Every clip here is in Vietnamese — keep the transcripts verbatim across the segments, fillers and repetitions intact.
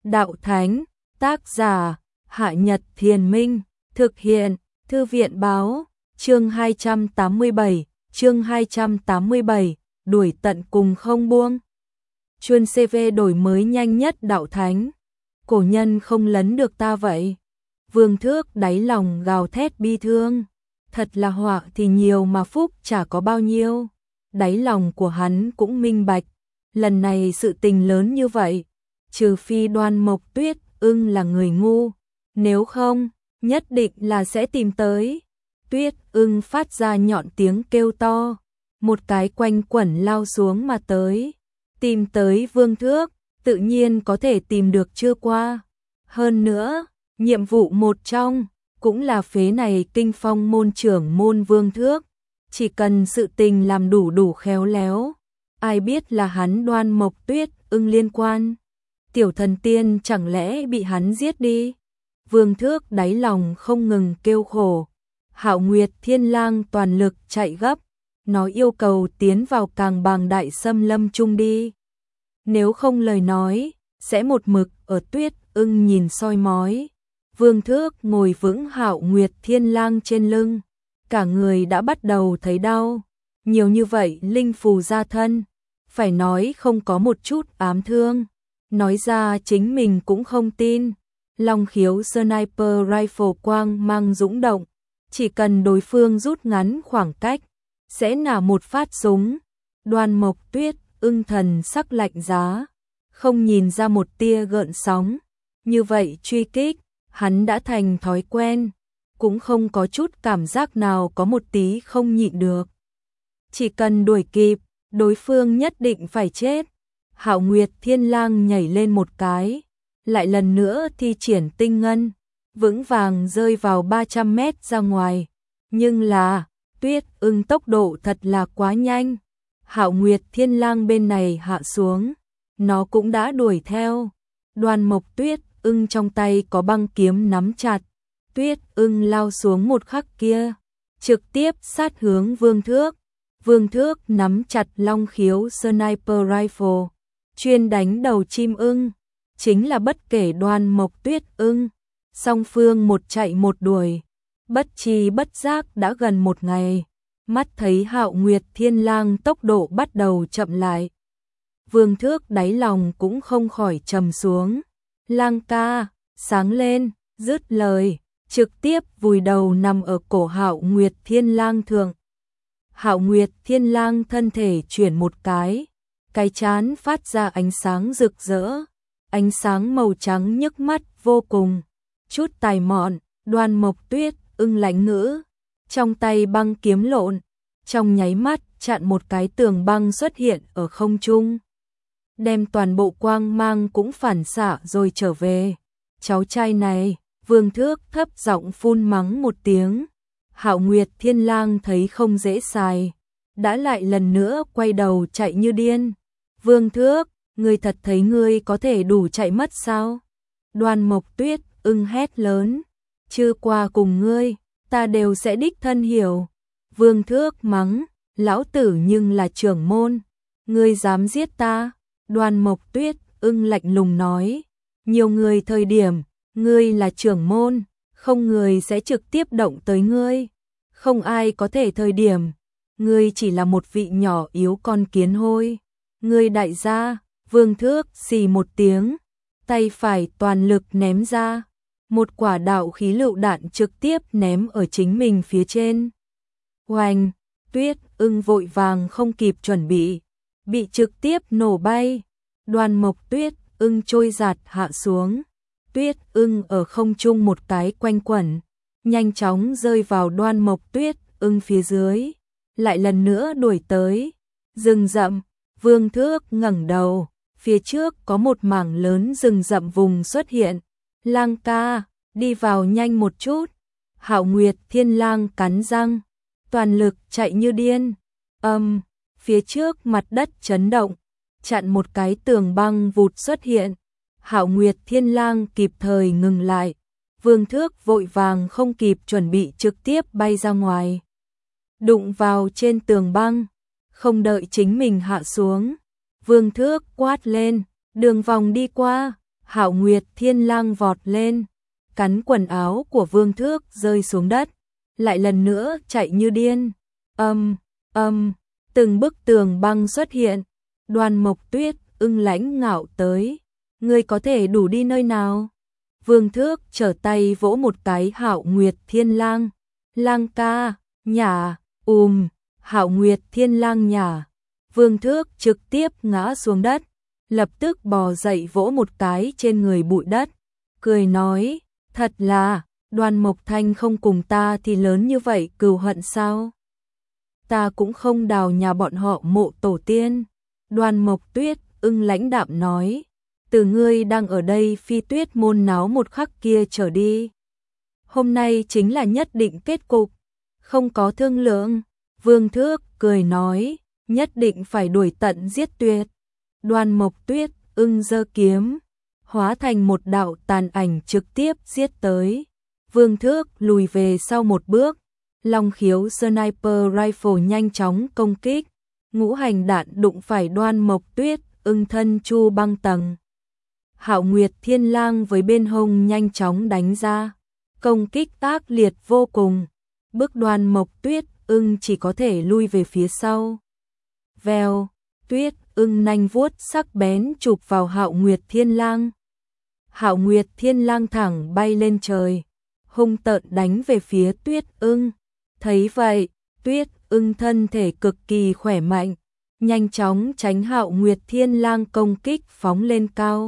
Đạo Thánh, tác giả, Hạ Nhật Thiền Minh, thực hiện, Thư viện Báo, chương hai trăm tám mươi bảy, chương hai trăm tám mươi bảy, đuổi tận cùng không buông. Chuyên xê vê đổi mới nhanh nhất Đạo Thánh, cổ nhân không lấn được ta vậy. Vương Thước đáy lòng gào thét bi thương, thật là họa thì nhiều mà phúc chả có bao nhiêu. Đáy lòng của hắn cũng minh bạch, lần này sự tình lớn như vậy, trừ phi Đoan Mộc Tuyết Ưng là người ngu, nếu không, nhất định là sẽ tìm tới. Tuyết Ưng phát ra nhọn tiếng kêu to, một cái quanh quẩn lao xuống mà tới, tìm tới Vương Thước, tự nhiên có thể tìm được chưa qua. Hơn nữa, nhiệm vụ một trong, cũng là phế này kinh phong môn trưởng môn Vương Thước, chỉ cần sự tình làm đủ đủ khéo léo, ai biết là hắn Đoan Mộc Tuyết Ưng liên quan. Tiểu thần tiên chẳng lẽ bị hắn giết đi? Vương Thước đáy lòng không ngừng kêu khổ. Hạo Nguyệt Thiên Lang toàn lực chạy gấp, nó yêu cầu tiến vào càng bàng đại xâm lâm chung đi. Nếu không lời nói, sẽ một mực ở Tuyết Ưng nhìn soi mói. Vương Thước ngồi vững Hạo Nguyệt Thiên Lang trên lưng, cả người đã bắt đầu thấy đau. Nhiều như vậy linh phù ra thân, phải nói không có một chút ám thương. Nói ra chính mình cũng không tin. Long khiếu sniper rifle quang mang dũng động, chỉ cần đối phương rút ngắn khoảng cách, sẽ nả một phát súng. Đoan Mộc Tuyết Ưng thần sắc lạnh giá, không nhìn ra một tia gợn sóng. Như vậy truy kích, hắn đã thành thói quen, cũng không có chút cảm giác nào có một tí không nhịn được. Chỉ cần đuổi kịp, đối phương nhất định phải chết. Hạo Nguyệt Thiên Lang nhảy lên một cái, lại lần nữa thi triển tinh ngân, vững vàng rơi vào ba trăm mét ra ngoài. Nhưng là, Tuyết Ưng tốc độ thật là quá nhanh. Hạo Nguyệt Thiên Lang bên này hạ xuống, nó cũng đã đuổi theo. Đoan Mộc Tuyết Ưng trong tay có băng kiếm nắm chặt, Tuyết Ưng lao xuống một khắc kia, trực tiếp sát hướng Vương Thước. Vương Thước nắm chặt long khiếu sniper rifle, chuyên đánh đầu chim ưng, chính là bất kể Đoan Mộc Tuyết Ưng. Song phương một chạy một đuổi, bất chi bất giác đã gần một ngày. Mắt thấy Hạo Nguyệt Thiên Lang tốc độ bắt đầu chậm lại, Vương Thước đáy lòng cũng không khỏi trầm xuống. Lang ca, sáng lên, dứt lời, trực tiếp vùi đầu nằm ở cổ Hạo Nguyệt Thiên Lang thượng. Hạo Nguyệt Thiên Lang thân thể chuyển một cái, cái trán phát ra ánh sáng rực rỡ, ánh sáng màu trắng nhức mắt vô cùng. Chút tài mọn, Đoan Mộc Tuyết Ưng lãnh ngữ, trong tay băng kiếm lộn, trong nháy mắt chặn một cái tường băng xuất hiện ở không trung, đem toàn bộ quang mang cũng phản xạ rồi trở về. Cháu trai này, Vương Thước thấp giọng phun mắng một tiếng. Hạo Nguyệt Thiên Lang thấy không dễ xài, đã lại lần nữa quay đầu chạy như điên. Vương Thước, ngươi thật thấy ngươi có thể đủ chạy mất sao? Đoan Mộc Tuyết Ưng hét lớn, chưa qua cùng ngươi, ta đều sẽ đích thân hiểu. Vương Thước mắng, lão tử nhưng là trưởng môn, ngươi dám giết ta? Đoan Mộc Tuyết Ưng lạnh lùng nói, nhiều người thời điểm, ngươi là trưởng môn, không người sẽ trực tiếp động tới ngươi, không ai có thể thời điểm, ngươi chỉ là một vị nhỏ yếu con kiến hôi. Ngươi đại gia. Vương Thước xì một tiếng, tay phải toàn lực ném ra, một quả đạo khí lựu đạn trực tiếp ném ở chính mình phía trên. Oanh, Tuyết Ưng vội vàng không kịp chuẩn bị, bị trực tiếp nổ bay. Đoan Mộc Tuyết Ưng trôi giạt hạ xuống, Tuyết Ưng ở không trung một cái quanh quẩn, nhanh chóng rơi vào Đoan Mộc Tuyết Ưng phía dưới, lại lần nữa đuổi tới. Rừng rậm, Vương Thước ngẩng đầu, phía trước có một mảng lớn rừng rậm vùng xuất hiện. Lang ca, đi vào nhanh một chút. Hạo Nguyệt Thiên Lang cắn răng, toàn lực chạy như điên. Âm, phía trước mặt đất chấn động, chặn một cái tường băng vụt xuất hiện. Hạo Nguyệt Thiên Lang kịp thời ngừng lại. Vương Thước vội vàng không kịp chuẩn bị trực tiếp bay ra ngoài, đụng vào trên tường băng, không đợi chính mình hạ xuống. Vương Thước quát lên, đường vòng đi qua, Hạo Nguyệt Thiên Lang vọt lên, cắn quần áo của Vương Thước rơi xuống đất, lại lần nữa chạy như điên. Âm, âm, từng bức tường băng xuất hiện. Đoan Mộc Tuyết ưng lãnh ngạo tới. Ngươi có thể đủ đi nơi nào? Vương Thước trở tay vỗ một cái Hạo Nguyệt Thiên Lang. Lang ca, nhả, ùm, Hạo Nguyệt Thiên Lang nhả. Vương Thước trực tiếp ngã xuống đất, lập tức bò dậy vỗ một cái trên người bụi đất, cười nói, thật là, Đoan Mộc Thanh không cùng ta thì lớn như vậy cừu hận sao? Ta cũng không đào nhà bọn họ mộ tổ tiên. Đoan Mộc Tuyết ưng lãnh đạm nói, từ ngươi đang ở đây Phi Tuyết môn náo một khắc kia trở đi, hôm nay chính là nhất định kết cục, không có thương lượng. Vương Thước cười nói, nhất định phải đuổi tận giết tuyệt. Đoan Mộc Tuyết ưng giơ kiếm, hóa thành một đạo tàn ảnh trực tiếp giết tới. Vương Thước lùi về sau một bước, Long Khiếu Sniper Rifle nhanh chóng công kích, ngũ hành đạn đụng phải Đoan Mộc Tuyết ưng thân chu băng tầng. Hạo Nguyệt Thiên Lang với bên hông nhanh chóng đánh ra, công kích ác liệt vô cùng, bước Đoan Mộc Tuyết ưng chỉ có thể lui về phía sau. Vèo, Tuyết ưng nanh vuốt sắc bén chụp vào Hạo Nguyệt Thiên Lang. Hạo Nguyệt Thiên Lang thẳng bay lên trời, hung tợn đánh về phía Tuyết ưng. Thấy vậy, Tuyết ưng thân thể cực kỳ khỏe mạnh, nhanh chóng tránh Hạo Nguyệt Thiên Lang công kích phóng lên cao.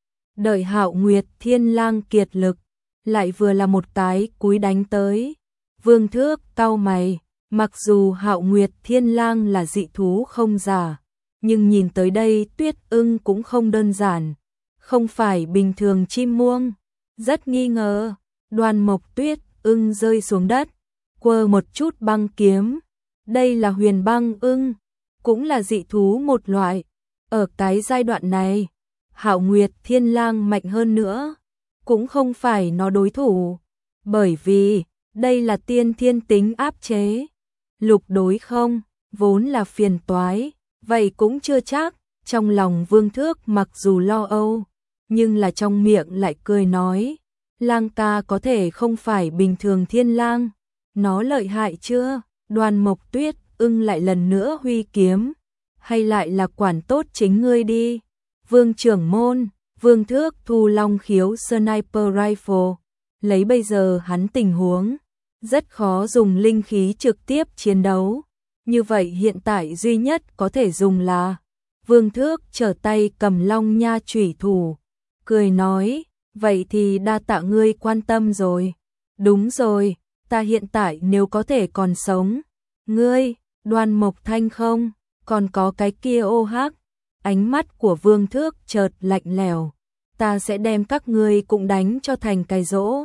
Đợi Hạo Nguyệt Thiên Lang kiệt lực, lại vừa là một cái cúi đánh tới. Vương Thước cau mày, mặc dù Hạo Nguyệt Thiên Lang là dị thú không giả, nhưng nhìn tới đây Tuyết ưng cũng không đơn giản, không phải bình thường chim muông. Rất nghi ngờ, Đoan Mộc Tuyết ưng rơi xuống đất, quơ một chút băng kiếm. Đây là huyền băng ưng, cũng là dị thú một loại. Ở cái giai đoạn này, Hạo Nguyệt Thiên Lang mạnh hơn nữa, cũng không phải nó đối thủ, bởi vì đây là tiên thiên tính áp chế. Lục đối không, vốn là phiền toái, vậy cũng chưa chắc. Trong lòng Vương Thước mặc dù lo âu, nhưng là trong miệng lại cười nói, Lang ca có thể không phải bình thường Thiên Lang, nó lợi hại chưa? Đoan Mộc Tuyết ưng lại lần nữa huy kiếm, hay lại là quản tốt chính ngươi đi. Vương trưởng môn, Vương Thước thu Long Khiếu Sniper Rifle, lấy bây giờ hắn tình huống, rất khó dùng linh khí trực tiếp chiến đấu, như vậy hiện tại duy nhất có thể dùng là. Vương Thước trở tay cầm Long Nha chủy thủ, cười nói, vậy thì đa tạ ngươi quan tâm rồi. Đúng rồi, ta hiện tại nếu có thể còn sống, ngươi, Đoan Mộc Thanh không, còn có cái kia ô hắc. Ánh mắt của Vương Thước chợt lạnh lẽo, ta sẽ đem các ngươi cũng đánh cho thành cái rỗ.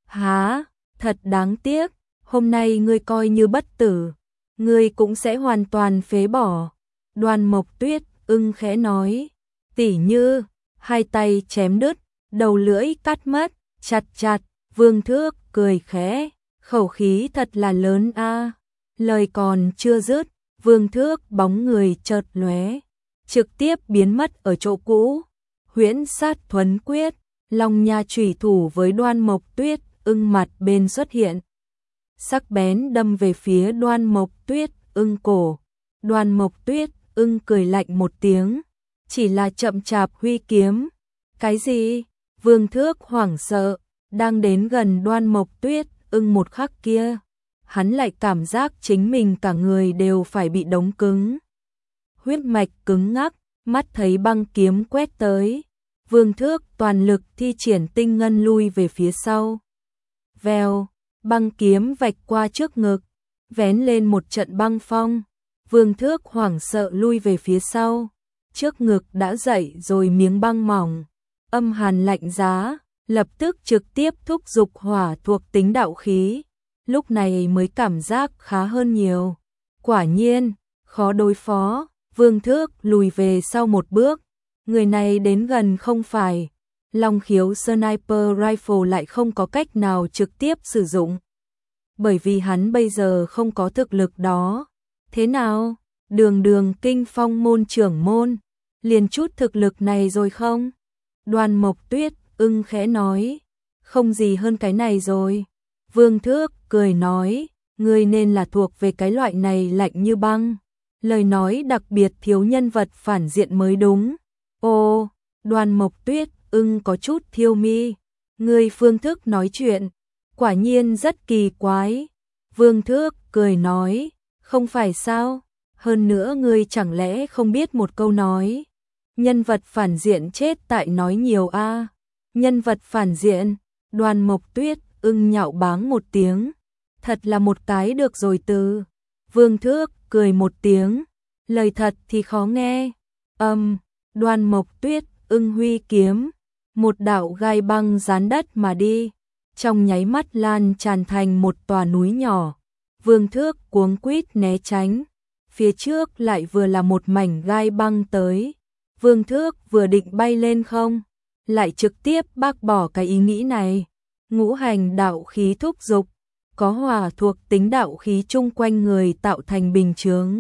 Há, thật đáng tiếc, hôm nay ngươi coi như bất tử, ngươi cũng sẽ hoàn toàn phế bỏ. Đoan Mộc Tuyết ưng khẽ nói, tỉ như, hai tay chém đứt, đầu lưỡi cắt mất, chặt chặt. Vương Thước cười khẽ, khẩu khí thật là lớn a. Lời còn chưa dứt, Vương Thước bóng người chợt lóe, trực tiếp biến mất ở chỗ cũ. Huyễn Sát Thuấn Quyết, Long Nha chủy thủ với Đoan Mộc Tuyết ưng mặt bên xuất hiện, sắc bén đâm về phía Đoan Mộc Tuyết ưng cổ. Đoan Mộc Tuyết ưng cười lạnh một tiếng, chỉ là chậm chạp huy kiếm. Cái gì? Vương Thước hoảng sợ, đang đến gần Đoan Mộc Tuyết ưng một khắc kia, hắn lại cảm giác chính mình cả người đều phải bị đóng cứng. Huyết mạch cứng ngắc, mắt thấy băng kiếm quét tới. Vương Thước toàn lực thi triển tinh ngân lui về phía sau. Vèo, băng kiếm vạch qua trước ngực, vén lên một trận băng phong. Vương Thước hoảng sợ lui về phía sau, trước ngực đã dậy rồi miếng băng mỏng, âm hàn lạnh giá, lập tức trực tiếp thúc dục hỏa thuộc tính đạo khí. Lúc này mới cảm giác khá hơn nhiều. Quả nhiên, khó đối phó. Vương Thước lùi về sau một bước, người này đến gần không phải. Long Khiếu Sniper Rifle lại không có cách nào trực tiếp sử dụng, bởi vì hắn bây giờ không có thực lực đó. Thế nào? Đường đường Kinh Phong môn trưởng môn, liền chút thực lực này rồi không? Đoan Mộc Tuyết ưng khẽ nói, không gì hơn cái này rồi. Vương Thước cười nói, ngươi nên là thuộc về cái loại này lạnh như băng. Lời nói đặc biệt thiếu nhân vật phản diện mới đúng. Ô, Đoan Mộc Tuyết ưng có chút thiêu mi. Ngươi phương thức nói chuyện, quả nhiên rất kỳ quái. Vương Thước cười nói, không phải sao, hơn nữa ngươi chẳng lẽ không biết một câu nói. Nhân vật phản diện chết tại nói nhiều a. Nhân vật phản diện, Đoan Mộc Tuyết ưng nhạo báng một tiếng. Thật là một cái được rồi từ. Vương Thước cười một tiếng, lời thật thì khó nghe. Âm, Đoan Mộc Tuyết ưng huy kiếm, một đạo gai băng dán đất mà đi, trong nháy mắt lan tràn thành một tòa núi nhỏ. Vương Thước cuống quýt né tránh, phía trước lại vừa là một mảnh gai băng tới. Vương Thước vừa định bay lên không, lại trực tiếp bác bỏ cái ý nghĩ này. Ngũ hành đạo khí thúc dục, có hòa thuộc tính đạo khí chung quanh người tạo thành bình chướng.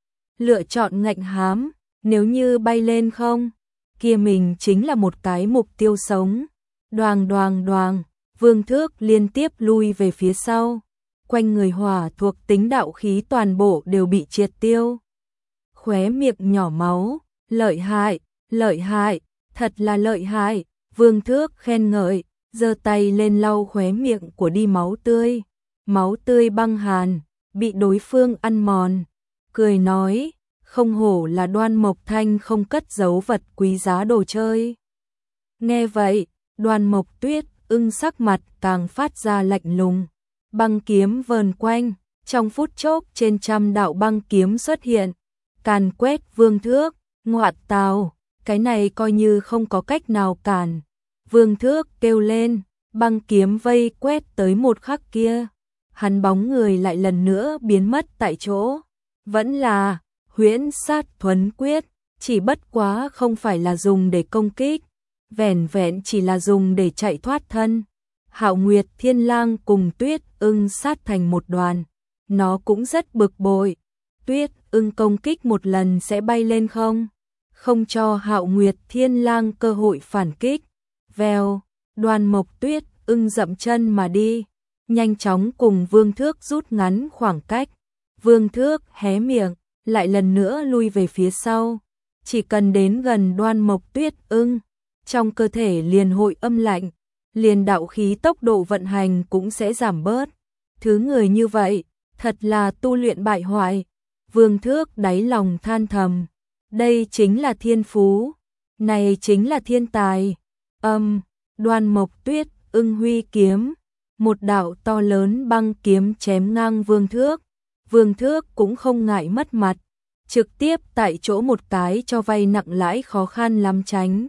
Lựa chọn ngạnh hám, nếu như bay lên không, kia mình chính là một cái mục tiêu sống. Đoàng đoàng đoàng, Vương Thước liên tiếp lui về phía sau. Quanh người hỏa thuộc tính đạo khí toàn bộ đều bị triệt tiêu. Khóe miệng nhỏ máu, lợi hại, lợi hại, thật là lợi hại. Vương Thước khen ngợi, giơ tay lên lau khóe miệng của đi máu tươi. Máu tươi băng hàn, bị đối phương ăn mòn. Cười nói, không hổ là Đoan Mộc Thanh không cất giấu vật quý giá đồ chơi. Nghe vậy, Đoan Mộc Tuyết ưng sắc mặt càng phát ra lạnh lùng. Băng kiếm vờn quanh, trong phút chốc trên trăm đạo băng kiếm xuất hiện, càn quét Vương Thước. Ngoạn tào, cái này coi như không có cách nào cản. Vương Thước kêu lên, băng kiếm vây quét tới một khắc kia, hắn bóng người lại lần nữa biến mất tại chỗ. Vẫn là huyễn sát thuấn quyết, chỉ bất quá không phải là dùng để công kích, vẻn vẹn chỉ là dùng để chạy thoát thân. Hạo Nguyệt Thiên Lang cùng Tuyết ưng sát thành một đoàn, nó cũng rất bực bội. Tuyết ưng công kích một lần sẽ bay lên không, không cho Hạo Nguyệt Thiên Lang cơ hội phản kích. Vèo, Đoan Mộc Tuyết ưng dậm chân mà đi, nhanh chóng cùng Vương Thước rút ngắn khoảng cách. Vương Thước hé miệng, lại lần nữa lui về phía sau. Chỉ cần đến gần Đoan Mộc Tuyết ưng, trong cơ thể liền hội âm lạnh, liền đạo khí tốc độ vận hành cũng sẽ giảm bớt. Thứ người như vậy, thật là tu luyện bại hoại. Vương Thước đáy lòng than thầm, đây chính là thiên phú, này chính là thiên tài. Âm, Đoan Mộc Tuyết ưng huy kiếm, một đạo to lớn băng kiếm chém ngang Vương Thước. Vương Thước cũng không ngại mất mặt, trực tiếp tại chỗ một cái cho vay nặng lãi khó khăn lắm tránh.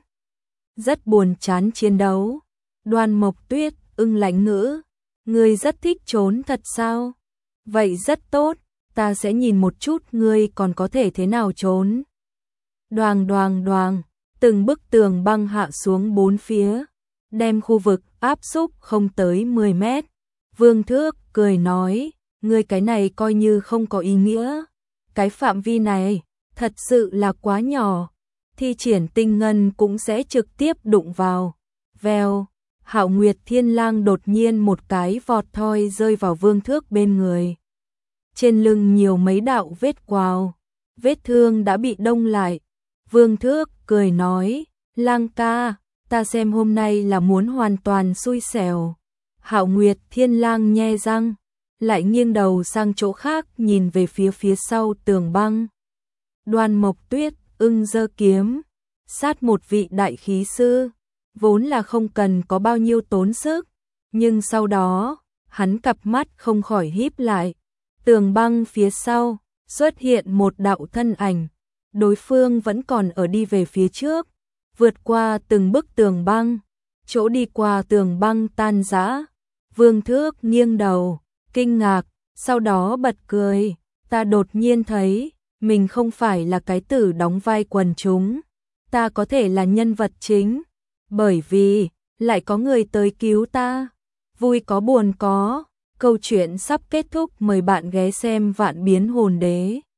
Rất buồn chán chiến đấu. Đoan Mộc Tuyết ưng lãnh ngữ, ngươi rất thích trốn thật sao? Vậy rất tốt, ta sẽ nhìn một chút ngươi còn có thể thế nào trốn. Đoàng đoàng đoàng, từng bức tường băng hạ xuống bốn phía, đem khu vực áp xúc không tới mười mét. Vương Thước cười nói, ngươi cái này coi như không có ý nghĩa. Cái phạm vi này, thật sự là quá nhỏ. Thi triển tinh ngân cũng sẽ trực tiếp đụng vào. Vèo, Hạo Nguyệt Thiên Lang đột nhiên một cái vọt thoi rơi vào Vương Thước bên người. Trên lưng nhiều mấy đạo vết quào, vết thương đã bị đông lại. Vương Thước cười nói, Lang ca, ta xem hôm nay là muốn hoàn toàn xui xẻo. Hạo Nguyệt Thiên Lang nhe răng, lại nghiêng đầu sang chỗ khác nhìn về phía phía sau tường băng. Đoan Mộc Tuyết ưng giơ kiếm, sát một vị đại khí sư, vốn là không cần có bao nhiêu tốn sức, nhưng sau đó, hắn cặp mắt không khỏi híp lại. Tường băng phía sau, xuất hiện một đạo thân ảnh, đối phương vẫn còn ở đi về phía trước, vượt qua từng bức tường băng, chỗ đi qua tường băng tan rã. Vương Thước nghiêng đầu, kinh ngạc, sau đó bật cười, ta đột nhiên thấy, mình không phải là cái tử đóng vai quần chúng, ta có thể là nhân vật chính, bởi vì, lại có người tới cứu ta, vui có buồn có, câu chuyện sắp kết thúc, mời bạn ghé xem Vạn Biến Hồn Đế.